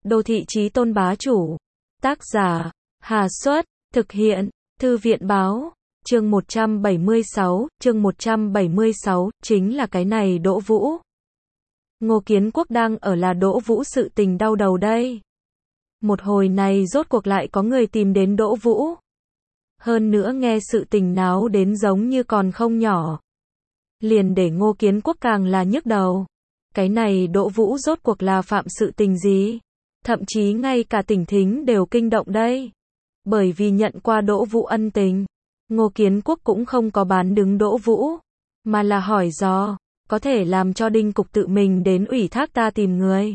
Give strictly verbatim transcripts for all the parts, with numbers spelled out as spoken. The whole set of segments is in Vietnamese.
Đô thị chí tôn bá chủ. Tác giả, Hà Xuất, thực hiện, Thư viện báo. Chương một trăm bảy mươi sáu, chương một trăm bảy mươi sáu, chính là cái này Đỗ Vũ. Ngô Kiến Quốc đang ở là Đỗ Vũ sự tình đau đầu đây. Một hồi này rốt cuộc lại có người tìm đến Đỗ Vũ. Hơn nữa nghe sự tình náo đến giống như còn không nhỏ. Liền để Ngô Kiến Quốc càng là nhức đầu. Cái này Đỗ Vũ rốt cuộc là phạm sự tình gì? Thậm chí ngay cả Tỉnh Thính đều kinh động đây. Bởi vì nhận qua Đỗ Vũ ân tình, Ngô Kiến Quốc cũng không có bán đứng Đỗ Vũ, mà là hỏi dò, có thể làm cho Đinh Cục tự mình đến ủy thác ta tìm người.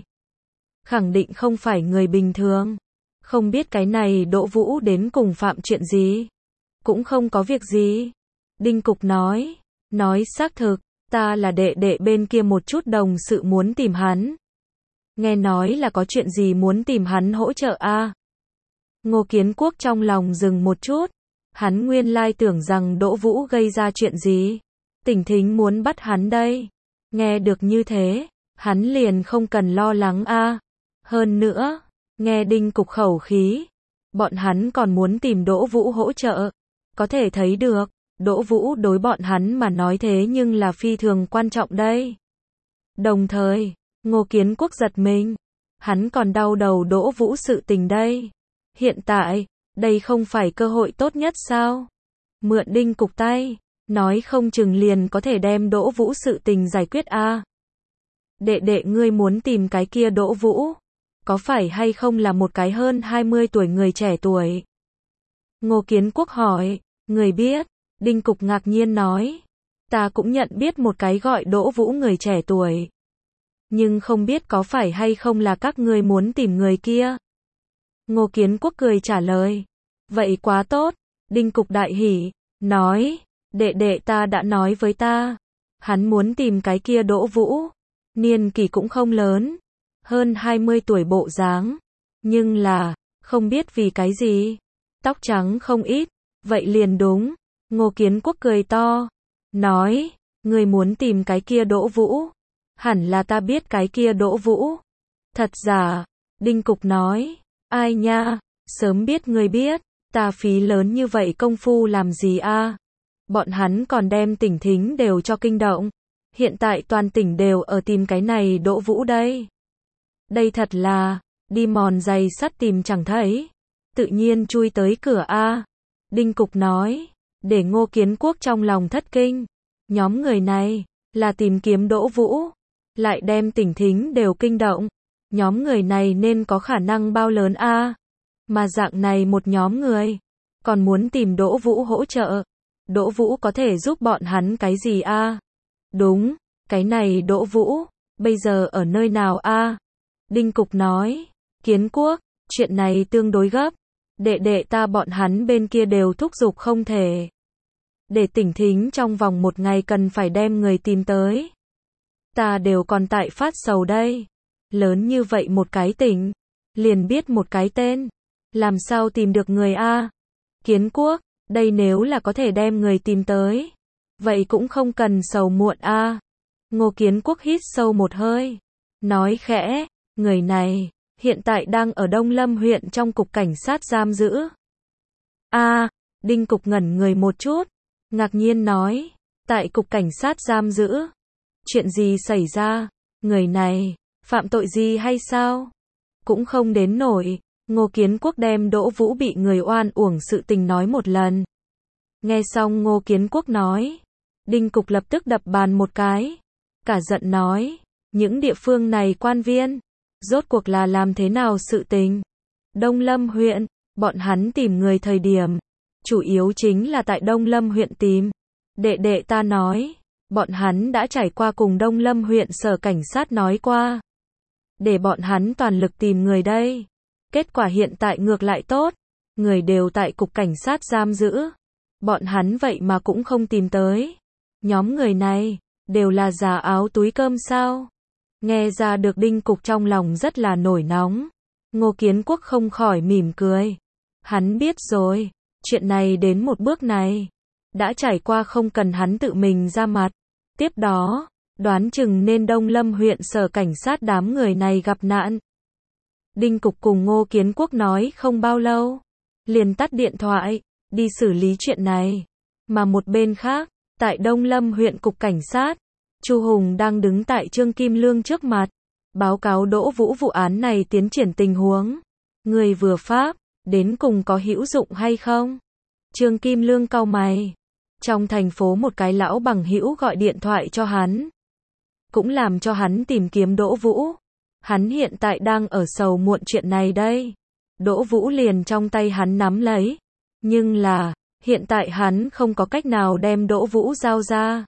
Khẳng định không phải người bình thường. Không biết cái này Đỗ Vũ đến cùng phạm chuyện gì. Cũng không có việc gì. Đinh Cục nói, nói xác thực, ta là đệ đệ bên kia một chút đồng sự muốn tìm hắn. Nghe nói là có chuyện gì muốn tìm hắn hỗ trợ a à? Ngô Kiến Quốc trong lòng dừng một chút. Hắn nguyên lai tưởng rằng Đỗ Vũ gây ra chuyện gì. Tỉnh Thính muốn bắt hắn đây. Nghe được như thế, hắn liền không cần lo lắng a à. Hơn nữa, nghe Đinh Cục khẩu khí, bọn hắn còn muốn tìm Đỗ Vũ hỗ trợ. Có thể thấy được, Đỗ Vũ đối bọn hắn mà nói thế nhưng là phi thường quan trọng đây. Đồng thời, Ngô Kiến Quốc giật mình. Hắn còn đau đầu Đỗ Vũ sự tình đây. Hiện tại, đây không phải cơ hội tốt nhất sao? Mượn Đinh Cục tay, nói không chừng liền có thể đem Đỗ Vũ sự tình giải quyết a à. Đệ đệ ngươi muốn tìm cái kia Đỗ Vũ, có phải hay không là một cái hơn hai mươi tuổi người trẻ tuổi? Ngô Kiến Quốc hỏi, người biết? Đinh Cục ngạc nhiên nói, ta cũng nhận biết một cái gọi Đỗ Vũ người trẻ tuổi. Nhưng không biết có phải hay không là các ngươi muốn tìm người kia? Ngô Kiến Quốc cười trả lời, vậy quá tốt. Đinh Cục đại hỉ, nói, đệ đệ ta đã nói với ta, hắn muốn tìm cái kia Đỗ Vũ. Niên kỷ cũng không lớn, hơn hai mươi tuổi bộ dáng, nhưng là, không biết vì cái gì, tóc trắng không ít, vậy liền đúng. Ngô Kiến Quốc cười to, nói, người muốn tìm cái kia Đỗ Vũ, hẳn là ta biết cái kia Đỗ Vũ. Thật giả? Đinh Cục nói, ai nha, sớm biết người biết, ta phí lớn như vậy công phu làm gì a à? Bọn hắn còn đem Tỉnh Thính đều cho kinh động. Hiện tại toàn tỉnh đều ở tìm cái này Đỗ Vũ đây. Đây thật là, đi mòn giày sắt tìm chẳng thấy, tự nhiên chui tới cửa a à. Đinh Cục nói, để Ngô Kiến Quốc trong lòng thất kinh. Nhóm người này, là tìm kiếm Đỗ Vũ, lại đem Tỉnh Thính đều kinh động. Nhóm người này nên có khả năng bao lớn a à? Mà dạng này một nhóm người, còn muốn tìm Đỗ Vũ hỗ trợ. Đỗ Vũ có thể giúp bọn hắn cái gì a à? Đúng, cái này Đỗ Vũ, bây giờ ở nơi nào a à? Đinh Cục nói, Kiến Quốc, chuyện này tương đối gấp. Đệ đệ ta bọn hắn bên kia đều thúc giục không thể. Để Tỉnh Thính trong vòng một ngày cần phải đem người tìm tới. Ta đều còn tại phát sầu đây. Lớn như vậy một cái tỉnh, liền biết một cái tên. Làm sao tìm được người a à? Kiến Quốc, đây nếu là có thể đem người tìm tới, vậy cũng không cần sầu muộn a à. Ngô Kiến Quốc hít sâu một hơi, nói khẽ, người này, hiện tại đang ở Đông Lâm huyện trong cục cảnh sát giam giữ. A, à, Đinh Cục ngẩn người một chút, ngạc nhiên nói, tại cục cảnh sát giam giữ. Chuyện gì xảy ra? Người này, phạm tội gì hay sao? Cũng không đến nổi. Ngô Kiến Quốc đem Đỗ Vũ bị người oan uổng sự tình nói một lần. Nghe xong Ngô Kiến Quốc nói, Đinh Cục lập tức đập bàn một cái, cả giận nói, những địa phương này quan viên, rốt cuộc là làm thế nào sự tình? Đông Lâm huyện, bọn hắn tìm người thời điểm, chủ yếu chính là tại Đông Lâm huyện tìm. Đệ đệ ta nói, bọn hắn đã trải qua cùng Đông Lâm huyện sở cảnh sát nói qua, để bọn hắn toàn lực tìm người đây. Kết quả hiện tại ngược lại tốt, người đều tại cục cảnh sát giam giữ. Bọn hắn vậy mà cũng không tìm tới. Nhóm người này, đều là già áo túi cơm sao? Nghe ra được Đinh Cục trong lòng rất là nổi nóng. Ngô Kiến Quốc không khỏi mỉm cười. Hắn biết rồi, chuyện này đến một bước này, đã trải qua không cần hắn tự mình ra mặt. Tiếp đó, đoán chừng nên Đông Lâm huyện sở cảnh sát đám người này gặp nạn. Đinh Cục cùng Ngô Kiến Quốc nói không bao lâu, liền tắt điện thoại, đi xử lý chuyện này. Mà một bên khác, tại Đông Lâm huyện cục cảnh sát, Chu Hùng đang đứng tại Trương Kim Lương trước mặt, báo cáo Đỗ Vũ vụ án này tiến triển tình huống. Người vừa pháp, đến cùng có hữu dụng hay không? Trương Kim Lương cau mày. Trong thành phố một cái lão bằng hữu gọi điện thoại cho hắn, cũng làm cho hắn tìm kiếm Đỗ Vũ. Hắn hiện tại đang ở sầu muộn chuyện này đây. Đỗ Vũ liền trong tay hắn nắm lấy. Nhưng là, hiện tại hắn không có cách nào đem Đỗ Vũ giao ra.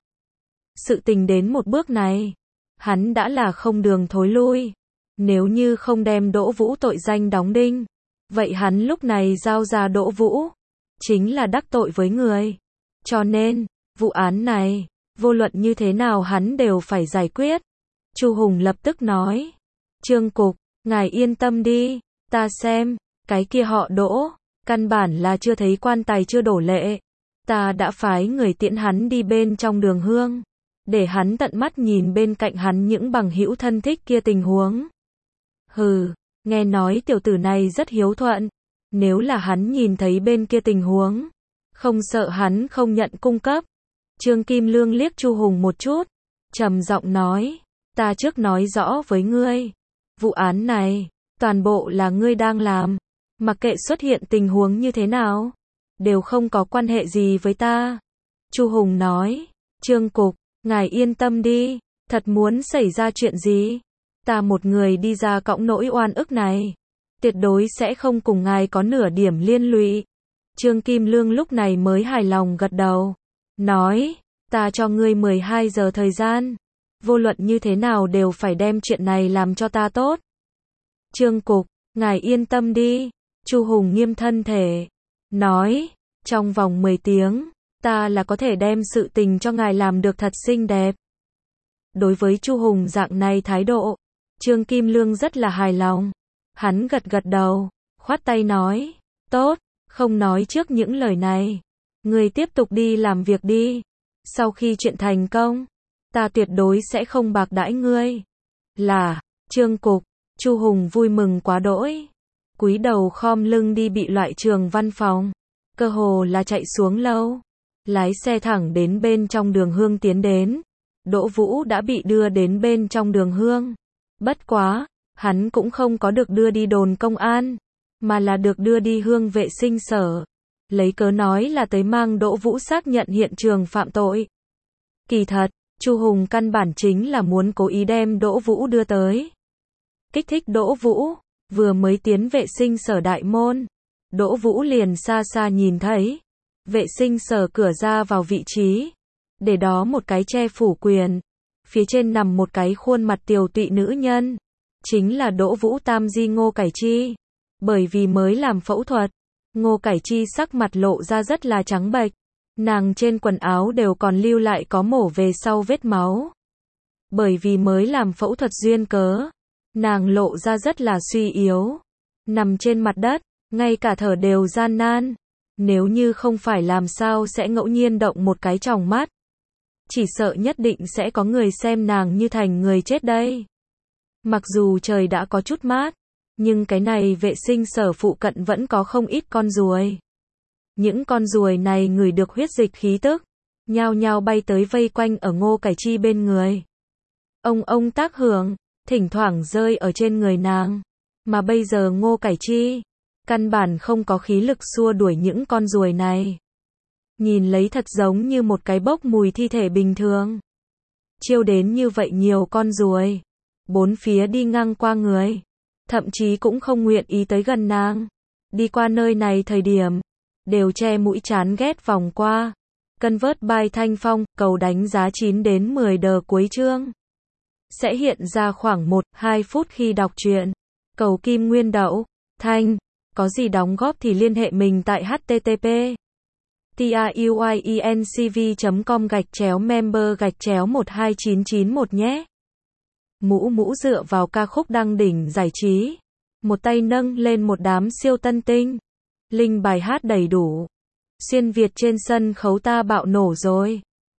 Sự tình đến một bước này, hắn đã là không đường thối lui. Nếu như không đem Đỗ Vũ tội danh đóng đinh, vậy hắn lúc này giao ra Đỗ Vũ, chính là đắc tội với người. Cho nên, vụ án này, vô luận như thế nào hắn đều phải giải quyết. Chu Hùng lập tức nói, Trương Cục, ngài yên tâm đi, ta xem, cái kia họ Đỗ, căn bản là chưa thấy quan tài chưa đổ lệ. Ta đã phái người tiễn hắn đi bên trong đường hương, để hắn tận mắt nhìn bên cạnh hắn những bằng hữu thân thích kia tình huống. Hừ, nghe nói tiểu tử này rất hiếu thuận, nếu là hắn nhìn thấy bên kia tình huống, không sợ hắn không nhận cung cấp. Trương Kim Lương liếc Chu Hùng một chút, trầm giọng nói, ta trước nói rõ với ngươi, vụ án này, toàn bộ là ngươi đang làm, mặc kệ xuất hiện tình huống như thế nào, đều không có quan hệ gì với ta. Chu Hùng nói, Trương Cục, ngài yên tâm đi, thật muốn xảy ra chuyện gì, ta một người đi ra cõng nỗi oan ức này, tuyệt đối sẽ không cùng ngài có nửa điểm liên lụy. Trương Kim Lương lúc này mới hài lòng gật đầu, nói, ta cho ngươi mười hai giờ thời gian, vô luận như thế nào đều phải đem chuyện này làm cho ta tốt. Trương Cục, ngài yên tâm đi, Chu Hùng nghiêm thân thể, nói, trong vòng mười tiếng, ta là có thể đem sự tình cho ngài làm được thật xinh đẹp. Đối với Chu Hùng dạng này thái độ, Trương Kim Lương rất là hài lòng. Hắn gật gật đầu, khoát tay nói, tốt, không nói trước những lời này. Ngươi tiếp tục đi làm việc đi. Sau khi chuyện thành công, ta tuyệt đối sẽ không bạc đãi ngươi. Là, Trương Cục, Chu Hùng vui mừng quá đỗi. Cúi đầu khom lưng đi bị loại trường văn phòng. Cơ hồ là chạy xuống lâu. Lái xe thẳng đến bên trong đường hương tiến đến. Đỗ Vũ đã bị đưa đến bên trong đường hương. Bất quá, hắn cũng không có được đưa đi đồn công an, mà là được đưa đi hương vệ sinh sở. Lấy cớ nói là tới mang Đỗ Vũ xác nhận hiện trường phạm tội. Kỳ thật, Chu Hùng căn bản chính là muốn cố ý đem Đỗ Vũ đưa tới. Kích thích Đỗ Vũ, vừa mới tiến vệ sinh sở đại môn. Đỗ Vũ liền xa xa nhìn thấy. Vệ sinh sở cửa ra vào vị trí. Để đó một cái che phủ quyền. Phía trên nằm một cái khuôn mặt tiều tụy nữ nhân. Chính là Đỗ Vũ tam di Ngô Cải Chi. Bởi vì mới làm phẫu thuật, Ngô Cải Chi sắc mặt lộ ra rất là trắng bệch. Nàng trên quần áo đều còn lưu lại có mổ về sau vết máu. Bởi vì mới làm phẫu thuật duyên cớ, nàng lộ ra rất là suy yếu. Nằm trên mặt đất, ngay cả thở đều gian nan. Nếu như không phải làm sao sẽ ngẫu nhiên động một cái tròng mắt. Chỉ sợ nhất định sẽ có người xem nàng như thành người chết đây. Mặc dù trời đã có chút mát, nhưng cái này vệ sinh sở phụ cận vẫn có không ít con ruồi. Những con ruồi này ngửi được huyết dịch khí tức, nhao nhao bay tới vây quanh ở Ngô Cải Chi bên người. Ông ông tác hưởng, thỉnh thoảng rơi ở trên người nàng. Mà bây giờ Ngô Cải Chi, căn bản không có khí lực xua đuổi những con ruồi này. Nhìn lấy thật giống như một cái bốc mùi thi thể bình thường. Chiêu đến như vậy nhiều con ruồi. Bốn phía đi ngang qua người. Thậm chí cũng không nguyện ý tới gần nàng. Đi qua nơi này thời điểm, đều che mũi chán ghét vòng qua. Convert by Thanh Phong, cầu đánh giá chín đến mười đờ cuối chương. Sẽ hiện ra khoảng một đến hai phút khi đọc truyện. Cầu Kim Nguyên Đậu, Thanh, có gì đóng góp thì liên hệ mình tại http truyencv chấm com gạch chéo member gạch chéo một hai chín chín một nhé. Mũ mũ dựa vào ca khúc đăng đỉnh giải trí. Một tay nâng lên một đám siêu tân tinh. Linh bài hát đầy đủ. Xuyên Việt trên sân khấu ta bạo nổ rồi.